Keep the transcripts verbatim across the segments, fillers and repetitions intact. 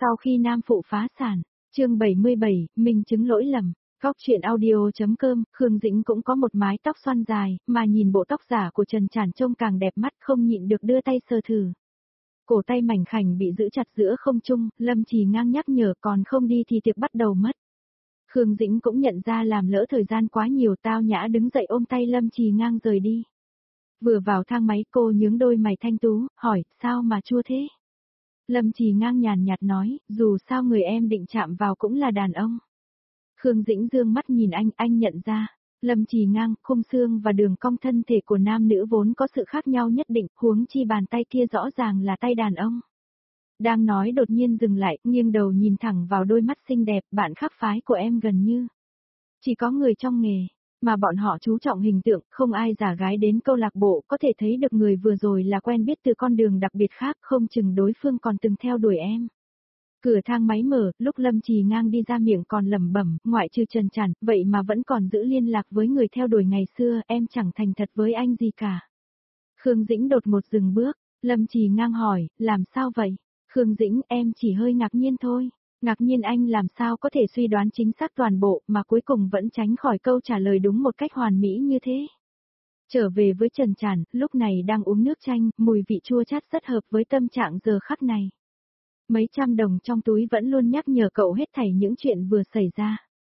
Sau khi nam phụ phá sản, chương bảy mươi bảy, minh chứng lỗi lầm. Góc chuyện audio.com, Khương Dĩnh cũng có một mái tóc xoăn dài, mà nhìn bộ tóc giả của Trần Trản trông càng đẹp mắt, không nhịn được đưa tay sờ thử. Cổ tay mảnh khảnh bị giữ chặt giữa không trung, Lâm Trì Ngang nhắc nhở còn không đi thì tiệc bắt đầu mất. Khương Dĩnh cũng nhận ra làm lỡ thời gian quá nhiều, tao nhã đứng dậy ôm tay Lâm Trì Ngang rời đi. Vừa vào thang máy cô nhướng đôi mày thanh tú, hỏi, sao mà chua thế? Lâm Trì Ngang nhàn nhạt nói, dù sao người em định chạm vào cũng là đàn ông. Khương Dĩnh dương mắt nhìn anh, anh nhận ra. Lâm Trì Ngang, khung xương và đường cong thân thể của nam nữ vốn có sự khác nhau nhất định, huống chi bàn tay kia rõ ràng là tay đàn ông. Đang nói đột nhiên dừng lại, nghiêng đầu nhìn thẳng vào đôi mắt xinh đẹp, bạn khác phái của em gần như chỉ có người trong nghề, mà bọn họ chú trọng hình tượng, không ai giả gái đến câu lạc bộ, có thể thấy được người vừa rồi là quen biết từ con đường đặc biệt khác, không chừng đối phương còn từng theo đuổi em. Cửa thang máy mở, lúc Lâm Trì Ngang đi ra miệng còn lẩm bẩm, ngoại trừ Trần Trản, vậy mà vẫn còn giữ liên lạc với người theo đuổi ngày xưa, em chẳng thành thật với anh gì cả. Khương Dĩnh đột ngột dừng bước, Lâm Trì Ngang hỏi, làm sao vậy? Khương Dĩnh, em chỉ hơi ngạc nhiên thôi. Ngạc nhiên anh làm sao có thể suy đoán chính xác toàn bộ mà cuối cùng vẫn tránh khỏi câu trả lời đúng một cách hoàn mỹ như thế. Trở về với Trần Trản, lúc này đang uống nước chanh, mùi vị chua chát rất hợp với tâm trạng giờ khắc này. Mấy trăm đồng trong túi vẫn luôn nhắc nhở cậu hết thảy những chuyện vừa xảy ra.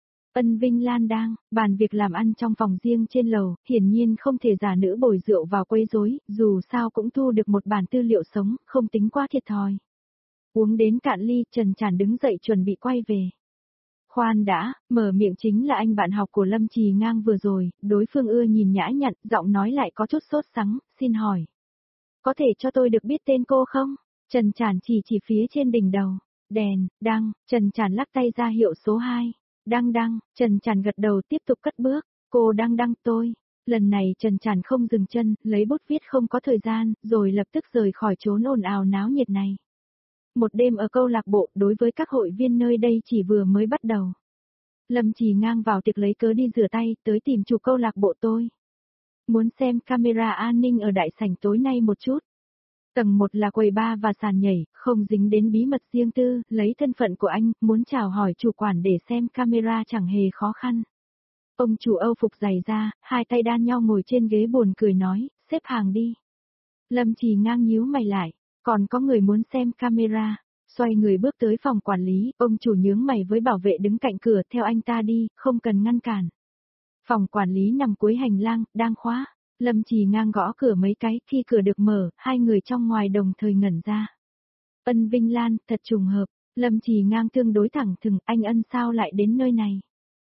Ân Vinh Lan đang bàn việc làm ăn trong phòng riêng trên lầu, hiển nhiên không thể giả nữ bồi rượu vào quấy rối, dù sao cũng thu được một bản tư liệu sống, không tính quá thiệt thòi. Uống đến cạn ly, Trần Trản đứng dậy chuẩn bị quay về. Khoan đã, mở miệng chính là anh bạn học của Lâm Trì Ngang vừa rồi, đối phương ưa nhìn nhã nhặn, giọng nói lại có chút sốt sắng, xin hỏi. Có thể cho tôi được biết tên cô không? Trần Trản chỉ chỉ phía trên đỉnh đầu. Đèn, đăng, Trần Trản lắc tay ra hiệu số hai. Đăng đăng, Trần Trản gật đầu tiếp tục cất bước. Cô đăng đăng tôi. Lần này Trần Trản không dừng chân, lấy bút viết không có thời gian, rồi lập tức rời khỏi chốn ồn ào náo nhiệt này. Một đêm ở câu lạc bộ đối với các hội viên nơi đây chỉ vừa mới bắt đầu. Lâm Trì Ngang vào tiệc lấy cớ đi rửa tay, tới tìm chủ câu lạc bộ tôi. Muốn xem camera an ninh ở đại sảnh tối nay một chút. Tầng một là quầy bar và sàn nhảy, không dính đến bí mật riêng tư, lấy thân phận của anh, muốn chào hỏi chủ quản để xem camera chẳng hề khó khăn. Ông chủ Âu phục giày ra, hai tay đan nhau ngồi trên ghế buồn cười nói, xếp hàng đi. Lâm Trì Ngang nhíu mày lại, còn có người muốn xem camera, xoay người bước tới phòng quản lý, ông chủ nhướng mày với bảo vệ đứng cạnh cửa, theo anh ta đi, không cần ngăn cản. Phòng quản lý nằm cuối hành lang, đang khóa. Lâm Trì Ngang gõ cửa mấy cái, khi cửa được mở, hai người trong ngoài đồng thời ngẩn ra. Ân Vinh Lan, thật trùng hợp, Lâm Trì Ngang tương đối thẳng thừng, anh Ân sao lại đến nơi này?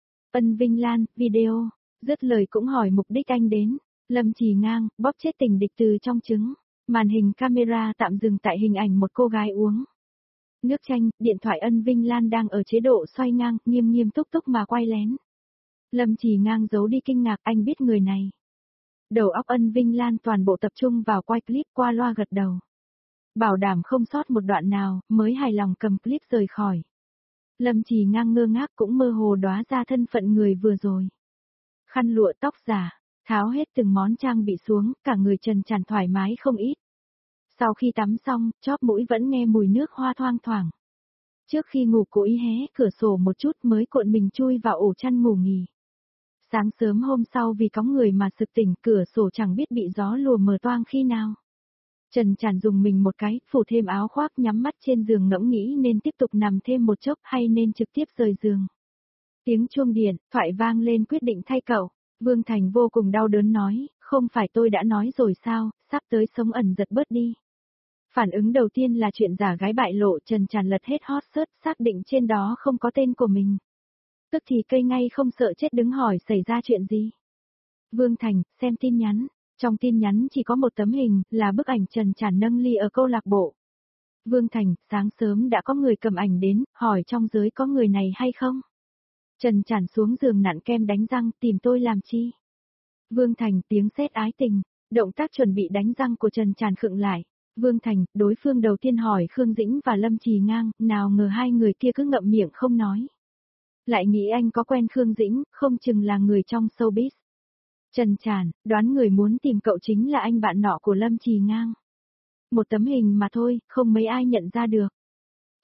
Ân Vinh Lan, video, dứt lời cũng hỏi mục đích anh đến. Lâm Trì Ngang, bóp chết tình địch từ trong trứng. Màn hình camera tạm dừng tại hình ảnh một cô gái uống nước chanh, điện thoại Ân Vinh Lan đang ở chế độ xoay ngang, nghiêm nghiêm túc túc mà quay lén. Lâm Trì Ngang giấu đi kinh ngạc, anh biết người này. Đầu óc Ân Vinh Lan toàn bộ tập trung vào quay clip, qua loa gật đầu. Bảo đảm không sót một đoạn nào, mới hài lòng cầm clip rời khỏi. Lâm Trì Ngang ngơ ngác cũng mơ hồ đoá ra thân phận người vừa rồi. Khăn lụa tóc giả, tháo hết từng món trang bị xuống, cả người Trần Trản thoải mái không ít. Sau khi tắm xong, chóp mũi vẫn nghe mùi nước hoa thoang thoảng. Trước khi ngủ cố ý hé cửa sổ một chút mới cuộn mình chui vào ổ chăn ngủ nghỉ. Sáng sớm hôm sau vì có người mà sực tỉnh, cửa sổ chẳng biết bị gió lùa mở toang khi nào. Trần Trản dùng mình một cái, phủ thêm áo khoác, nhắm mắt trên giường ngẫm nghĩ nên tiếp tục nằm thêm một chốc hay nên trực tiếp rời giường. Tiếng chuông điện, thoại vang lên quyết định thay cậu. Vương Thành vô cùng đau đớn nói, không phải tôi đã nói rồi sao, sắp tới sống ẩn giật bớt đi. Phản ứng đầu tiên là chuyện giả gái bại lộ, Trần Trản lật hết hot search, xác định trên đó không có tên của mình. Tức thì cây ngay không sợ chết đứng hỏi xảy ra chuyện gì. Vương Thành, xem tin nhắn. Trong tin nhắn chỉ có một tấm hình, là bức ảnh Trần Trản nâng ly ở câu lạc bộ. Vương Thành, sáng sớm đã có người cầm ảnh đến, hỏi trong giới có người này hay không? Trần Trản xuống giường nặn kem đánh răng, tìm tôi làm chi? Vương Thành, tiếng sét ái tình. Động tác chuẩn bị đánh răng của Trần Trản khựng lại. Vương Thành, đối phương đầu tiên hỏi Khương Dĩnh và Lâm Trì Ngang, nào ngờ hai người kia cứ ngậm miệng không nói. Lại nghĩ anh có quen Khương Dĩnh, không chừng là người trong showbiz. Trần Trản, đoán người muốn tìm cậu chính là anh bạn nọ của Lâm Trì Ngang. Một tấm hình mà thôi, không mấy ai nhận ra được.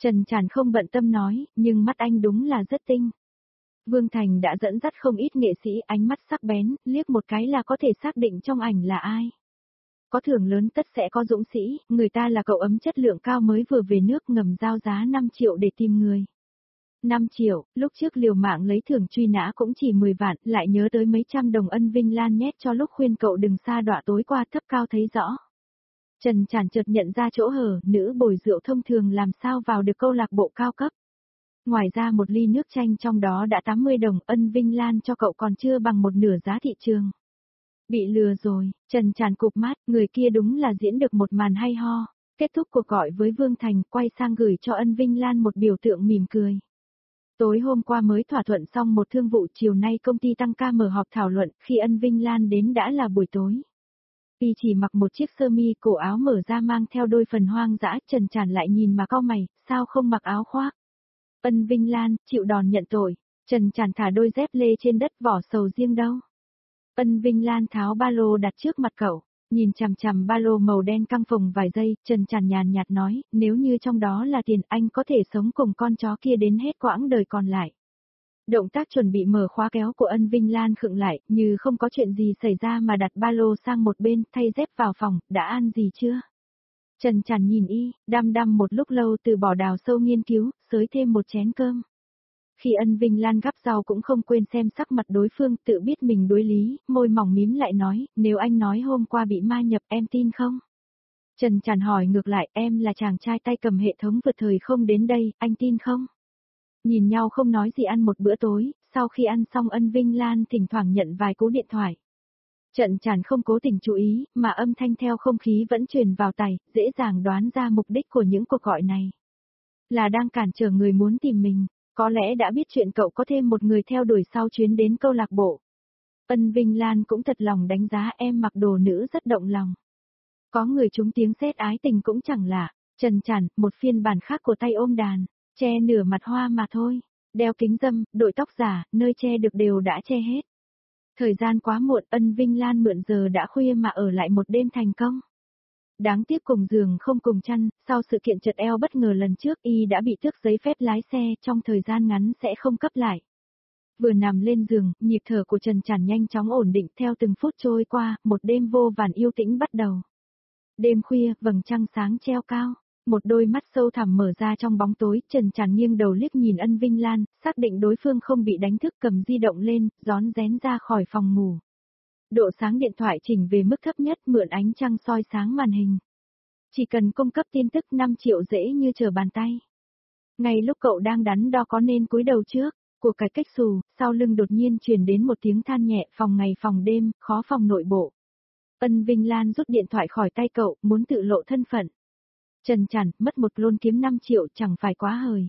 Trần Tràn không bận tâm nói, nhưng mắt anh đúng là rất tinh. Vương Thành đã dẫn dắt không ít nghệ sĩ, ánh mắt sắc bén, liếc một cái là có thể xác định trong ảnh là ai. Có thưởng lớn tất sẽ có dũng sĩ, người ta là cậu ấm chất lượng cao mới vừa về nước ngầm giao giá năm triệu để tìm người. năm triệu, lúc trước liều mạng lấy thưởng truy nã cũng chỉ mười vạn, lại nhớ tới mấy trăm đồng ân Vinh Lan nhét cho lúc khuyên cậu đừng xa đọa tối qua thấp cao thấy rõ. Trần Tràn chợt nhận ra chỗ hở, nữ bồi rượu thông thường làm sao vào được câu lạc bộ cao cấp. Ngoài ra một ly nước chanh trong đó đã tám mươi đồng, ân Vinh Lan cho cậu còn chưa bằng một nửa giá thị trường. Bị lừa rồi, Trần Tràn cụp mắt, người kia đúng là diễn được một màn hay ho. Kết thúc cuộc gọi với Vương Thành, quay sang gửi cho ân Vinh Lan một biểu tượng mỉm cười. Tối hôm qua mới thỏa thuận xong một thương vụ, chiều nay công ty tăng ca mở họp thảo luận, khi ân Vinh Lan đến đã là buổi tối. Y chỉ mặc một chiếc sơ mi, cổ áo mở ra mang theo đôi phần hoang dã, Trần Tràn lại nhìn mà cau mày, sao không mặc áo khoác. Ân Vinh Lan, chịu đòn nhận tội. Trần Tràn thả đôi dép lê trên đất, vỏ sầu riêng đâu. Ân Vinh Lan tháo ba lô đặt trước mặt cậu, nhìn chằm chằm ba lô màu đen căng phồng vài giây, Trần Tràn nhàn nhạt nói, nếu như trong đó là tiền anh có thể sống cùng con chó kia đến hết quãng đời còn lại. Động tác chuẩn bị mở khóa kéo của ân Vinh Lan khựng lại, như không có chuyện gì xảy ra mà đặt ba lô sang một bên, thay dép vào phòng, đã ăn gì chưa? Trần Tràn nhìn y, đăm đăm một lúc lâu từ bỏ đào sâu nghiên cứu, xới thêm một chén cơm. Khi ân Vinh Lan gắp rau cũng không quên xem sắc mặt đối phương, tự biết mình đối lý, môi mỏng mím lại nói, nếu anh nói hôm qua bị ma nhập em tin không? Trần Tràn hỏi ngược lại, em là chàng trai tay cầm hệ thống vượt thời không đến đây, anh tin không? Nhìn nhau không nói gì ăn một bữa tối, sau khi ăn xong ân Vinh Lan thỉnh thoảng nhận vài cú điện thoại. Trần Tràn không cố tình chú ý, mà âm thanh theo không khí vẫn truyền vào tai, dễ dàng đoán ra mục đích của những cuộc gọi này. Là đang cản trở người muốn tìm mình, có lẽ đã biết chuyện cậu có thêm một người theo đuổi sau chuyến đến câu lạc bộ. Ân Vinh Lan cũng thật lòng đánh giá em mặc đồ nữ rất động lòng. Có người trúng tiếng sét ái tình cũng chẳng lạ. Trần Tràn, một phiên bản khác của tay ôm đàn, che nửa mặt hoa mà thôi, đeo kính râm, đội tóc giả, nơi che được đều đã che hết. Thời gian quá muộn, ân Vinh Lan mượn giờ đã khuya mà ở lại một đêm thành công. Đáng tiếc cùng giường không cùng chăn, sau sự kiện chật eo bất ngờ lần trước y đã bị tước giấy phép lái xe, trong thời gian ngắn sẽ không cấp lại. Vừa nằm lên giường, nhịp thở của Trần Tràn nhanh chóng ổn định, theo từng phút trôi qua, một đêm vô vàn yêu tĩnh bắt đầu. Đêm khuya, vầng trăng sáng treo cao, một đôi mắt sâu thẳm mở ra trong bóng tối, Trần Tràn nghiêng đầu liếc nhìn ân Vinh Lan, xác định đối phương không bị đánh thức, cầm di động lên, rón rén ra khỏi phòng ngủ. Độ sáng điện thoại chỉnh về mức thấp nhất, mượn ánh trăng soi sáng màn hình. Chỉ cần cung cấp tin tức năm triệu dễ như trở bàn tay. Ngay lúc cậu đang đắn đo có nên cúi đầu trước, của cải cách xù, sau lưng đột nhiên truyền đến một tiếng than nhẹ, phòng ngày phòng đêm, khó phòng nội bộ. Ân Vinh Lan rút điện thoại khỏi tay cậu, muốn tự lộ thân phận. Trần Tràn, mất một lôn kiếm năm triệu chẳng phải quá hời.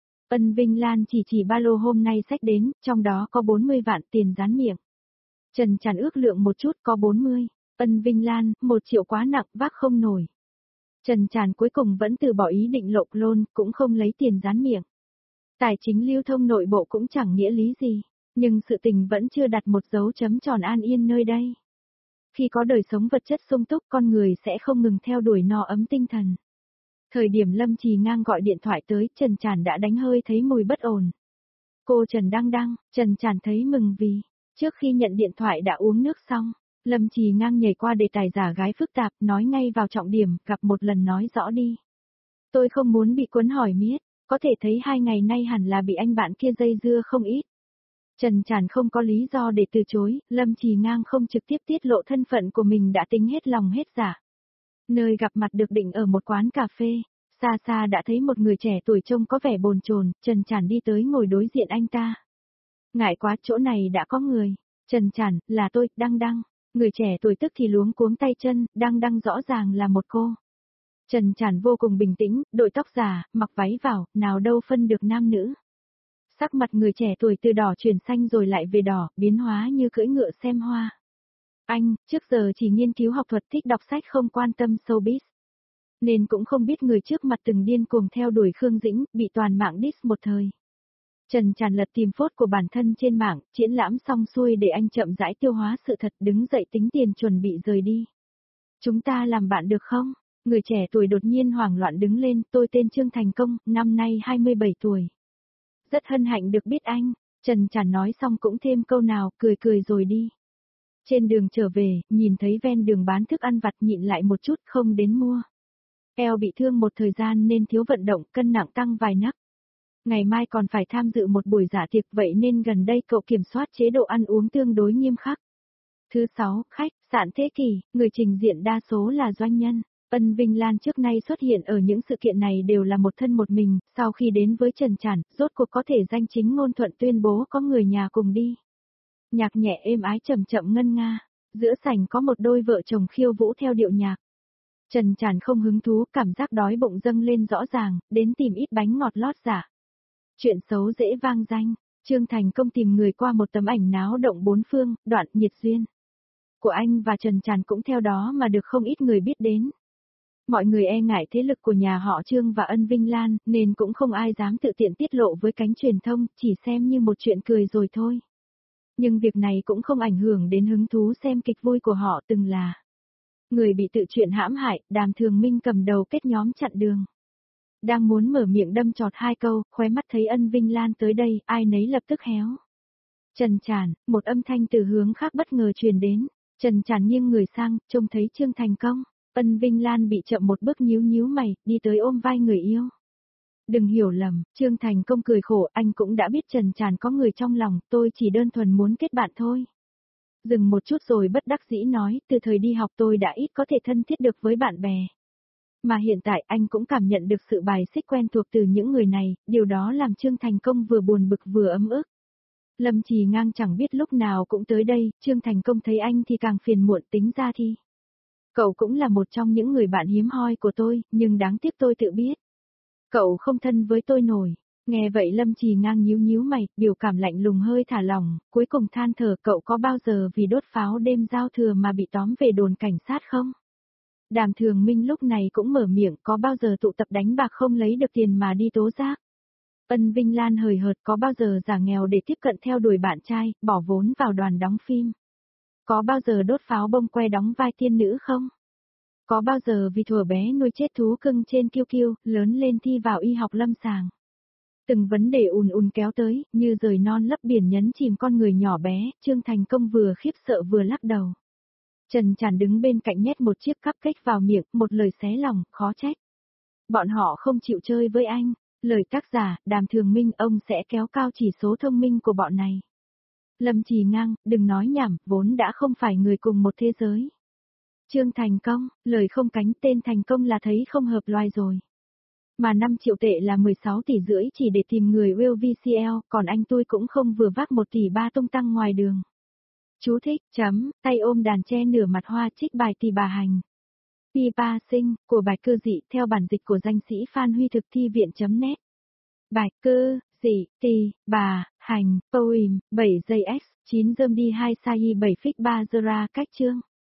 Ân Vinh Lan chỉ chỉ ba lô hôm nay xách đến, trong đó có bốn mươi vạn tiền dán miệng. Trần Tràn ước lượng một chút, có bốn mươi. Ân Vinh Lan, một triệu quá nặng, vác không nổi. Trần Tràn cuối cùng vẫn từ bỏ ý định lộ lôn, cũng không lấy tiền dán miệng. Tài chính lưu thông nội bộ cũng chẳng nghĩa lý gì, nhưng sự tình vẫn chưa đặt một dấu chấm tròn an yên nơi đây. Khi có đời sống vật chất sung túc, con người sẽ không ngừng theo đuổi no ấm tinh thần. Thời điểm Lâm Trì Ngang gọi điện thoại tới, Trần Tràn đã đánh hơi thấy mùi bất ổn. Cô Trần Đăng Đăng, Trần Tràn thấy mừng vì, trước khi nhận điện thoại đã uống nước xong, Lâm Trì Ngang nhảy qua đề tài giả gái phức tạp, nói ngay vào trọng điểm, gặp một lần nói rõ đi. Tôi không muốn bị cuốn hỏi miết, có thể thấy hai ngày nay hẳn là bị anh bạn kia dây dưa không ít. Trần Tràn không có lý do để từ chối, Lâm Trì Ngang không trực tiếp tiết lộ thân phận của mình đã tính hết lòng hết dạ. Nơi gặp mặt được định ở một quán cà phê, xa xa đã thấy một người trẻ tuổi trông có vẻ bồn chồn, Trần Tràn đi tới ngồi đối diện anh ta. Ngại quá, chỗ này đã có người. Trần Tràn, là tôi, Đăng Đăng. Người trẻ tuổi tức thì luống cuống tay chân, Đăng Đăng rõ ràng là một cô. Trần Tràn vô cùng bình tĩnh, đội tóc giả, mặc váy vào, nào đâu phân được nam nữ. Sắc mặt người trẻ tuổi từ đỏ chuyển xanh rồi lại về đỏ, biến hóa như cưỡi ngựa xem hoa. Anh, trước giờ chỉ nghiên cứu học thuật, thích đọc sách, không quan tâm showbiz. Nên cũng không biết người trước mặt từng điên cuồng theo đuổi Khương Dĩnh, bị toàn mạng diss một thời. Trần Tràn lật tìm phốt của bản thân trên mạng, triển lãm xong xuôi để anh chậm rãi tiêu hóa sự thật, đứng dậy tính tiền chuẩn bị rời đi. Chúng ta làm bạn được không? Người trẻ tuổi đột nhiên hoảng loạn đứng lên, tôi tên Trương Thành Công, năm nay hai mươi bảy tuổi. Rất hân hạnh được biết anh, Trần Chản nói xong cũng thêm câu nào, cười cười rồi đi. Trên đường trở về, nhìn thấy ven đường bán thức ăn vặt nhịn lại một chút không đến mua. Eo bị thương một thời gian nên thiếu vận động, cân nặng tăng vài nấc. Ngày mai còn phải tham dự một buổi dạ tiệc vậy nên gần đây cậu kiểm soát chế độ ăn uống tương đối nghiêm khắc. Thứ sáu, khách sạn Thế Kỷ, người trình diện đa số là doanh nhân. Ân Vinh Lan trước nay xuất hiện ở những sự kiện này đều là một thân một mình, sau khi đến với Trần Chản, rốt cuộc có thể danh chính ngôn thuận tuyên bố có người nhà cùng đi. Nhạc nhẹ êm ái chậm chậm ngân nga, giữa sảnh có một đôi vợ chồng khiêu vũ theo điệu nhạc. Trần Chản không hứng thú, cảm giác đói bụng dâng lên rõ ràng, đến tìm ít bánh ngọt lót dạ. Chuyện xấu dễ vang danh, Trương Thành Công tìm người qua một tấm ảnh náo động bốn phương, đoạn nhiệt duyên của anh và Trần Chản cũng theo đó mà được không ít người biết đến. Mọi người e ngại thế lực của nhà họ Trương và Ân Vinh Lan, nên cũng không ai dám tự tiện tiết lộ với cánh truyền thông, chỉ xem như một chuyện cười rồi thôi. Nhưng việc này cũng không ảnh hưởng đến hứng thú xem kịch vui của họ từng là. Người bị tự chuyện hãm hại, Đàm Thường Minh cầm đầu kết nhóm chặn đường. Đang muốn mở miệng đâm chọt hai câu, khóe mắt thấy Ân Vinh Lan tới đây, ai nấy lập tức héo. Trần Chản, một âm thanh từ hướng khác bất ngờ truyền đến. Trần Chản nghiêng người sang, trông thấy Trương Thành Công. Ân Vinh Lan bị chậm một bước nhíu nhíu mày, đi tới ôm vai người yêu. Đừng hiểu lầm, Trương Thành Công cười khổ, anh cũng đã biết Trần Chản có người trong lòng, tôi chỉ đơn thuần muốn kết bạn thôi. Dừng một chút rồi bất đắc dĩ nói, từ thời đi học tôi đã ít có thể thân thiết được với bạn bè. Mà hiện tại anh cũng cảm nhận được sự bài xích quen thuộc từ những người này, điều đó làm Trương Thành Công vừa buồn bực vừa ấm ức. Lâm Trì Ngang chẳng biết lúc nào cũng tới đây, Trương Thành Công thấy anh thì càng phiền muộn, tính ra thì. Cậu cũng là một trong những người bạn hiếm hoi của tôi, nhưng đáng tiếc tôi tự biết. Cậu không thân với tôi nổi. Nghe vậy Lâm Trì Ngang nhíu nhíu mày, biểu cảm lạnh lùng hơi thả lỏng, cuối cùng than thở cậu có bao giờ vì đốt pháo đêm giao thừa mà bị tóm về đồn cảnh sát không? Đàm Thường Minh lúc này cũng mở miệng, có bao giờ tụ tập đánh bạc không lấy được tiền mà đi tố giác? Ân Vinh Lan hời hợt, có bao giờ giả nghèo để tiếp cận theo đuổi bạn trai, bỏ vốn vào đoàn đóng phim? Có bao giờ đốt pháo bông que đóng vai tiên nữ không? Có bao giờ vì thuở bé nuôi chết thú cưng trên kiêu kiêu, lớn lên thi vào y học lâm sàng? Từng vấn đề ùn ùn kéo tới, như rời non lấp biển nhấn chìm con người nhỏ bé, Trương Thành Công vừa khiếp sợ vừa lắc đầu. Trần Chản đứng bên cạnh nhét một chiếc cupcake vào miệng, một lời xé lòng, khó trách. Bọn họ không chịu chơi với anh, lời tác giả, Đàm Thường Minh, ông sẽ kéo cao chỉ số thông minh của bọn này. Lâm Trì Ngang, đừng nói nhảm, vốn đã không phải người cùng một thế giới. Trương Thành Công, lời không cánh tên Thành Công là thấy không hợp loài rồi. Mà năm triệu tệ là mười sáu tỷ rưỡi chỉ để tìm người Will vê xê lờ, còn anh tôi cũng không vừa vác một tỷ ba tung tăng ngoài đường. Chú thích, chấm, tay ôm đàn tre nửa mặt hoa trích bài Tỳ Bà Hành. Pi Ba Sinh, của bài Cơ Dị, theo bản dịch của danh sĩ Phan Huy thực thi viện.net. Bài Cơ Dị, Tỳ Bà Hành, Poem, bảy giây x, chín dơm đi hai sai bảy phích ba giờ ra cách chương.